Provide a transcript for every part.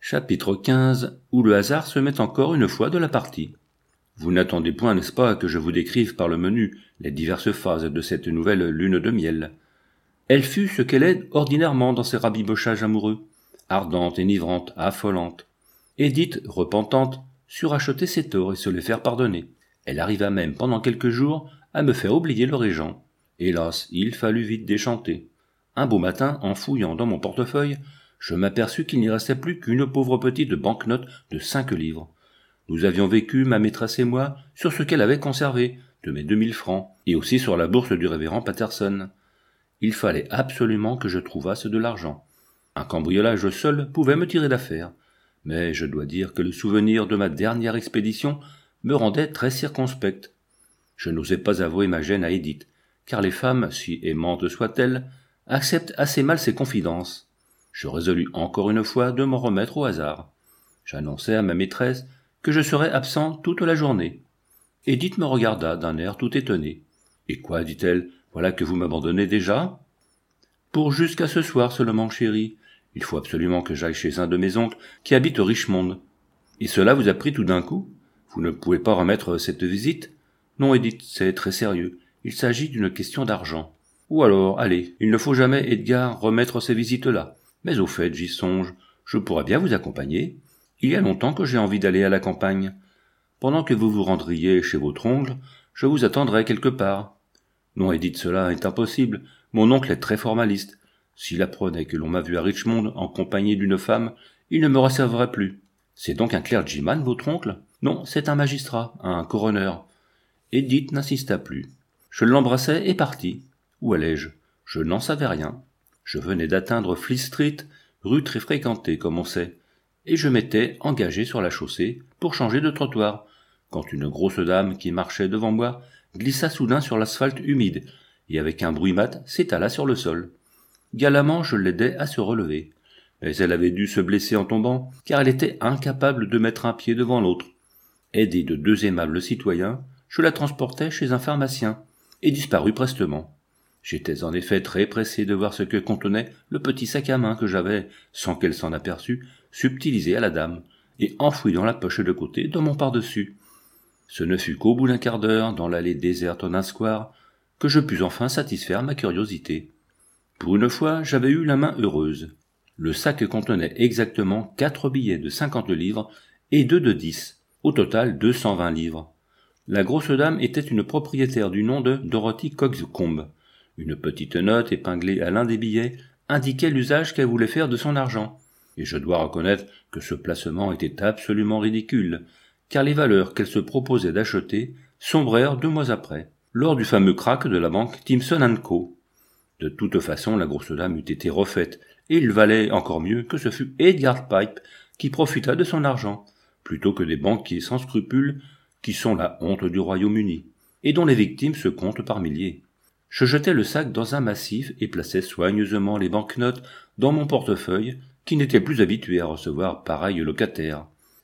Chapitre 15, où le hasard se met encore une fois de la partie. Vous n'attendez point, n'est-ce pas, que je vous décrive par le menu les diverses phases de cette nouvelle lune de miel. Elle fut ce qu'elle est ordinairement dans ses rabibochages amoureux, ardente, énivrante, affolante. Édith, repentante, sut racheter ses torts et se les faire pardonner. Elle arriva même pendant quelques jours à me faire oublier le régent. Hélas, il fallut vite déchanter. Un beau matin, en fouillant dans mon portefeuille, je m'aperçus qu'il n'y restait plus qu'une pauvre petite banquenote de 5 livres. Nous avions vécu, ma maîtresse et moi, sur ce qu'elle avait conservé, de mes 2000 francs, et aussi sur la bourse du révérend Patterson. Il fallait absolument que je trouvasse de l'argent. Un cambriolage seul pouvait me tirer d'affaire, mais je dois dire que le souvenir de ma dernière expédition me rendait très circonspect. Je n'osais pas avouer ma gêne à Édith, car les femmes, si aimantes soient-elles, acceptent assez mal ses confidences. Je résolus encore une fois de m'en remettre au hasard. J'annonçai à ma maîtresse que je serais absent toute la journée. Édith me regarda d'un air tout étonné. « Et quoi, dit-elle, voilà que vous m'abandonnez déjà ?»« Pour jusqu'à ce soir seulement, chérie. Il faut absolument que j'aille chez un de mes oncles qui habite Richmond. »« Et cela vous a pris tout d'un coup ? Vous ne pouvez pas remettre cette visite ? » ?»« Non, Édith, c'est très sérieux. Il s'agit d'une question d'argent. »« Ou alors, allez, il ne faut jamais, Edgar, remettre ces visites-là. Mais au fait, j'y songe, je pourrais bien vous accompagner. Il y a longtemps que j'ai envie d'aller à la campagne. Pendant que vous vous rendriez chez votre oncle, je vous attendrai quelque part. »« Non, Édith, cela est impossible. Mon oncle est très formaliste. S'il apprenait que l'on m'a vu à Richmond en compagnie d'une femme, il ne me recevrait plus. »« C'est donc un clergyman, votre oncle ? » ?»« Non, c'est un magistrat, un coroner. » Édith n'insista plus. Je l'embrassai et partis. Où allais-je ? Je n'en savais rien. Je venais d'atteindre Fleet Street, rue très fréquentée comme on sait, et je m'étais engagé sur la chaussée pour changer de trottoir, quand une grosse dame qui marchait devant moi glissa soudain sur l'asphalte humide, et avec un bruit mat s'étala sur le sol. Galamment je l'aidai à se relever, mais elle avait dû se blesser en tombant, car elle était incapable de mettre un pied devant l'autre. Aidé de 2 aimables citoyens, je la transportai chez un pharmacien, et disparus prestement. J'étais en effet très pressé de voir ce que contenait le petit sac à main que j'avais, sans qu'elle s'en aperçût, subtilisé à la dame, et enfoui dans la poche de côté de mon par-dessus. Ce ne fut qu'au bout d'un quart d'heure, dans l'allée déserte d'un square, que je pus enfin satisfaire ma curiosité. Pour une fois, j'avais eu la main heureuse. Le sac contenait exactement 4 billets de 50 livres et 2 de 10, au total 220 livres. La grosse dame était une propriétaire du nom de Dorothy Coxcomb. Une petite note épinglée à l'un des billets indiquait l'usage qu'elle voulait faire de son argent, et je dois reconnaître que ce placement était absolument ridicule, car les valeurs qu'elle se proposait d'acheter sombrèrent 2 mois après, lors du fameux krach de la banque Timson & Co. De toute façon, la grosse dame eût été refaite, et il valait encore mieux que ce fût Edgar Pipe qui profita de son argent, plutôt que des banquiers sans scrupules qui sont la honte du Royaume-Uni, et dont les victimes se comptent par milliers. Je jetai le sac dans un massif et plaçai soigneusement les banquenotes dans mon portefeuille, qui n'était plus habitué à recevoir pareil locataire.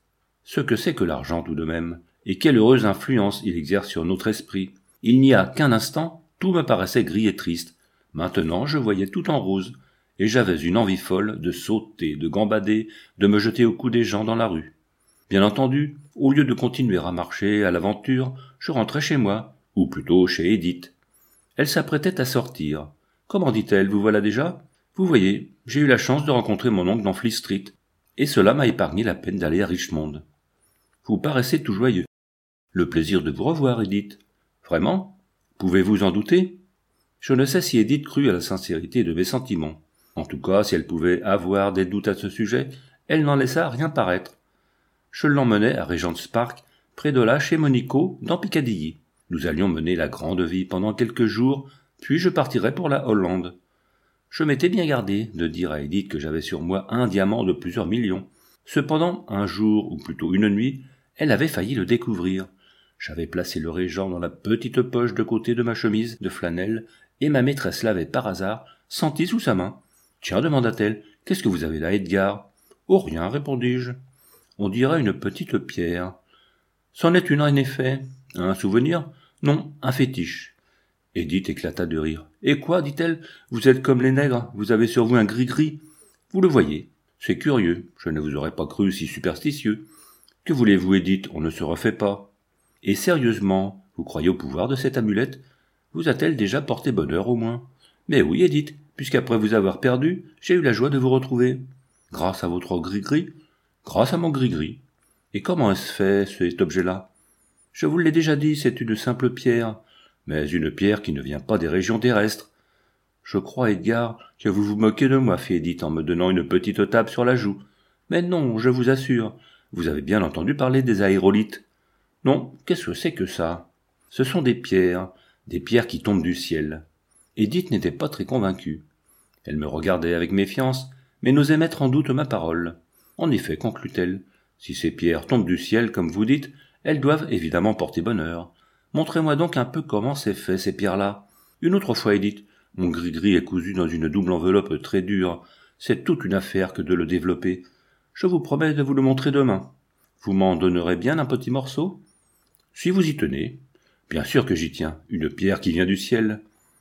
Ce que c'est que l'argent tout de même, et quelle heureuse influence il exerce sur notre esprit. Il n'y a qu'un instant, tout me paraissait gris et triste. Maintenant, je voyais tout en rose, et j'avais une envie folle de sauter, de gambader, de me jeter au cou des gens dans la rue. Bien entendu, au lieu de continuer à marcher à l'aventure, je rentrai chez moi, ou plutôt chez Édith. Elle s'apprêtait à sortir. « Comment dit-elle, vous voilà déjà ? Vous voyez, j'ai eu la chance de rencontrer mon oncle dans Fleet Street, et cela m'a épargné la peine d'aller à Richmond. Vous paraissez tout joyeux. Le plaisir de vous revoir, Édith. Vraiment ? Pouvez-vous en douter ? » Je ne sais si Édith crut à la sincérité de mes sentiments. En tout cas, si elle pouvait avoir des doutes à ce sujet, elle n'en laissa rien paraître. Je l'emmenai à Regent's Park, près de là, chez Monico, dans Piccadilly. Nous allions mener la grande vie pendant quelques jours, puis je partirais pour la Hollande. Je m'étais bien gardé de dire à Édith que j'avais sur moi un diamant de plusieurs millions. Cependant, un jour, ou plutôt une nuit, elle avait failli le découvrir. J'avais placé le régent dans la petite poche de côté de ma chemise de flanelle, et ma maîtresse l'avait par hasard senti sous sa main. « Tiens, demanda-t-elle, qu'est-ce que vous avez là, Edgar ?»« Oh, rien, répondis-je. On dirait une petite pierre. »« C'en est une, en effet. Un souvenir ? Non, un fétiche. » Édith éclata de rire. « Et quoi, dit-elle, vous êtes comme les nègres, vous avez sur vous un gris-gris. Vous le voyez, C'est curieux, je ne vous aurais pas cru si superstitieux. Que voulez-vous, Édith, on ne se refait pas. Et sérieusement, vous croyez au pouvoir de cette amulette? Vous a-t-elle déjà porté bonheur au moins? Mais oui, Édith, puisqu'après vous avoir perdu, j'ai eu la joie de vous retrouver. Grâce à votre gris-gris? Grâce à mon gris-gris. Et comment est-ce fait, cet objet-là? Je vous l'ai déjà dit, c'est une simple pierre, mais une pierre qui ne vient pas des régions terrestres. Je crois, Edgar, que vous vous moquez de moi, fit Édith en me donnant une petite tape sur la joue. Mais non, je vous assure, vous avez bien entendu parler des aérolites. Non, qu'est-ce que c'est que ça? Ce sont des pierres qui tombent du ciel. Édith n'était pas très convaincue. Elle me regardait avec méfiance, mais n'osait mettre en doute ma parole. En effet, conclut-elle, si ces pierres tombent du ciel, comme vous dites, elles doivent évidemment porter bonheur. Montrez-moi donc un peu comment c'est fait, ces pierres-là. Une autre fois, Édith, mon gris-gris est cousu dans une double enveloppe très dure. C'est toute une affaire que de le développer. Je vous promets de vous le montrer demain. Vous m'en donnerez bien un petit morceau? Si vous y tenez. Bien sûr que j'y tiens, une pierre qui vient du ciel.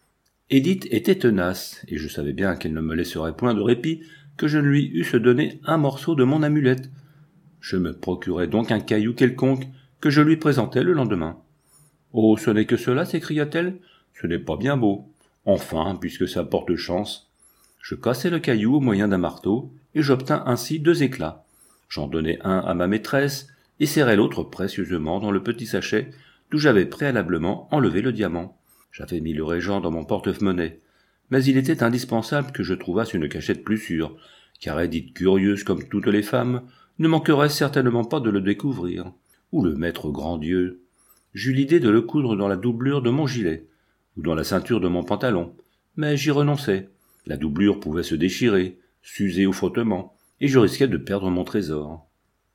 Édith était tenace, et je savais bien qu'elle ne me laisserait point de répit que je ne lui eusse donné un morceau de mon amulette. Je me procurai donc un caillou quelconque que je lui présentai le lendemain. « Oh, ce n'est que cela, s'écria-t-elle. Ce n'est pas bien beau. Enfin, puisque ça porte chance. » Je cassai le caillou au moyen d'un marteau, et j'obtins ainsi 2 éclats. J'en donnai un à ma maîtresse, et serrai l'autre précieusement dans le petit sachet d'où j'avais préalablement enlevé le diamant. J'avais mis le régent dans mon porte-monnaie, mais il était indispensable que je trouvasse une cachette plus sûre, car Édith, curieuse comme toutes les femmes, ne manquerait certainement pas de le découvrir. Où le mettre, grand Dieu? J'eus l'idée de le coudre dans la doublure de mon gilet, ou dans la ceinture de mon pantalon, mais j'y renonçai. La doublure pouvait se déchirer, s'user au frottement, et je risquais de perdre mon trésor.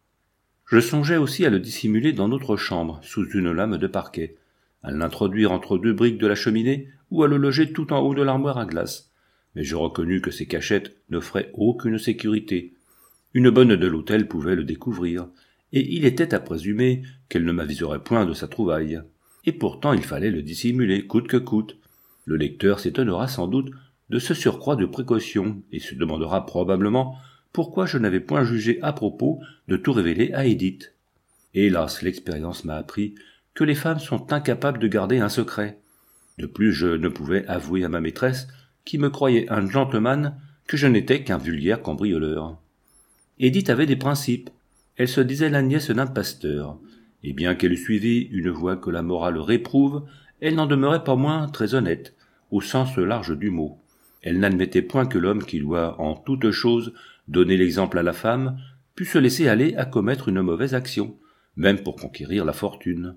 Je songeais aussi à le dissimuler dans notre chambre, sous une lame de parquet, à l'introduire entre 2 briques de la cheminée, ou à le loger tout en haut de l'armoire à glace. Mais je reconnus que ces cachettes n'offraient aucune sécurité. Une bonne de l'hôtel pouvait le découvrir, et il était à présumer qu'elle ne m'aviserait point de sa trouvaille. Et pourtant il fallait le dissimuler, coûte que coûte. Le lecteur s'étonnera sans doute de ce surcroît de précaution, et se demandera probablement pourquoi je n'avais point jugé à propos de tout révéler à Édith. Hélas, l'expérience m'a appris que les femmes sont incapables de garder un secret. De plus, je ne pouvais avouer à ma maîtresse, qui me croyait un gentleman, que je n'étais qu'un vulgaire cambrioleur. Édith avait des principes. Elle se disait la nièce d'un pasteur, et bien qu'elle suivît une voie que la morale réprouve, elle n'en demeurait pas moins très honnête, au sens large du mot. Elle n'admettait point que l'homme qui doit en toute chose donner l'exemple à la femme pût se laisser aller à commettre une mauvaise action, même pour conquérir la fortune.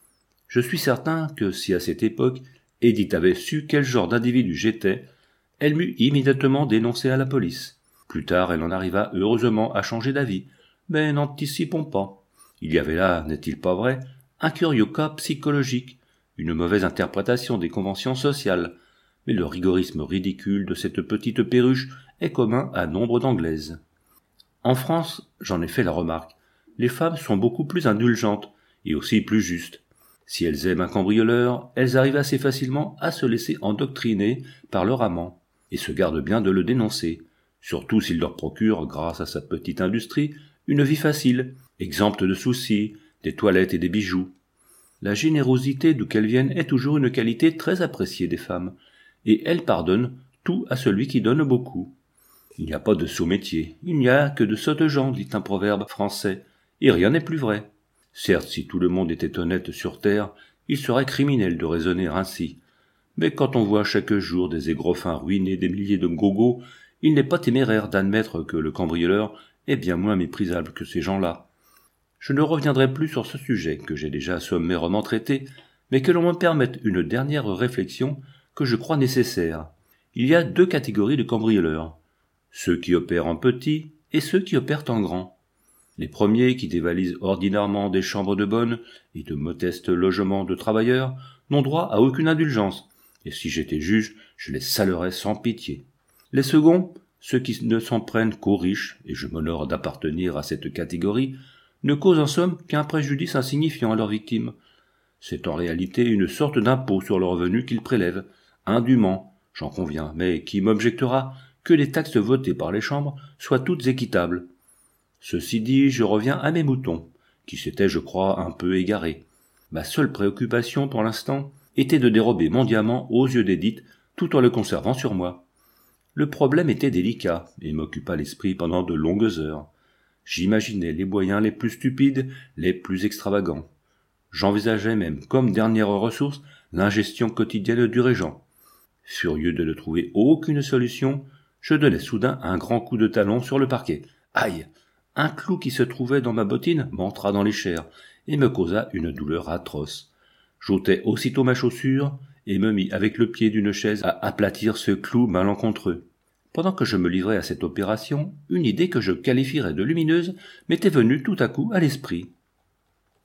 Je suis certain que si à cette époque Édith avait su quel genre d'individu j'étais, elle m'eût immédiatement dénoncé à la police. Plus tard, elle en arriva heureusement à changer d'avis, mais n'anticipons pas. Il y avait là, n'est-il pas vrai, un curieux cas psychologique, une mauvaise interprétation des conventions sociales, mais le rigorisme ridicule de cette petite perruche est commun à nombre d'Anglaises. En France, j'en ai fait la remarque, les femmes sont beaucoup plus indulgentes et aussi plus justes. Si elles aiment un cambrioleur, elles arrivent assez facilement à se laisser endoctriner par leur amant, et se gardent bien de le dénoncer, surtout s'il leur procure, grâce à sa petite industrie, une vie facile, exempte de soucis, des toilettes et des bijoux. La générosité d'où qu'elle vienne est toujours une qualité très appréciée des femmes, et elles pardonnent tout à celui qui donne beaucoup. Il n'y a pas de sot métier, il n'y a que de sottes gens, dit un proverbe français, et rien n'est plus vrai. Certes, si tout le monde était honnête sur terre, il serait criminel de raisonner ainsi. Mais quand on voit chaque jour des aigrefins ruiner des milliers de gogos, il n'est pas téméraire d'admettre que le cambrioleur est bien moins méprisable que ces gens-là. Je ne reviendrai plus sur ce sujet, que j'ai déjà sommairement traité, mais que l'on me permette une dernière réflexion que je crois nécessaire. Il y a 2 catégories de cambrioleurs, ceux qui opèrent en petit et ceux qui opèrent en grand. Les premiers, qui dévalisent ordinairement des chambres de bonne et de modestes logements de travailleurs, n'ont droit à aucune indulgence, et si j'étais juge, je les salerais sans pitié. Les seconds, ceux qui ne s'en prennent qu'aux riches, et je m'honore d'appartenir à cette catégorie, ne causent en somme qu'un préjudice insignifiant à leurs victimes. C'est en réalité une sorte d'impôt sur le revenu qu'ils prélèvent, indûment, j'en conviens, mais qui m'objectera que les taxes votées par les chambres soient toutes équitables. Ceci dit, je reviens à mes moutons, qui s'étaient, je crois, un peu égarés. Ma seule préoccupation pour l'instant était de dérober mon diamant aux yeux d'Édith tout en le conservant sur moi. Le problème était délicat et m'occupa l'esprit pendant de longues heures. J'imaginais les moyens les plus stupides, les plus extravagants. J'envisageais même, comme dernière ressource, l'ingestion quotidienne du régent. Furieux de ne trouver aucune solution, je donnai soudain un grand coup de talon sur le parquet. Aïe! Un clou qui se trouvait dans ma bottine m'entra dans les chairs et me causa une douleur atroce. J'ôtai aussitôt ma chaussure et me mis avec le pied d'une chaise à aplatir ce clou malencontreux. Pendant que je me livrais à cette opération, une idée que je qualifierais de lumineuse m'était venue tout à coup à l'esprit.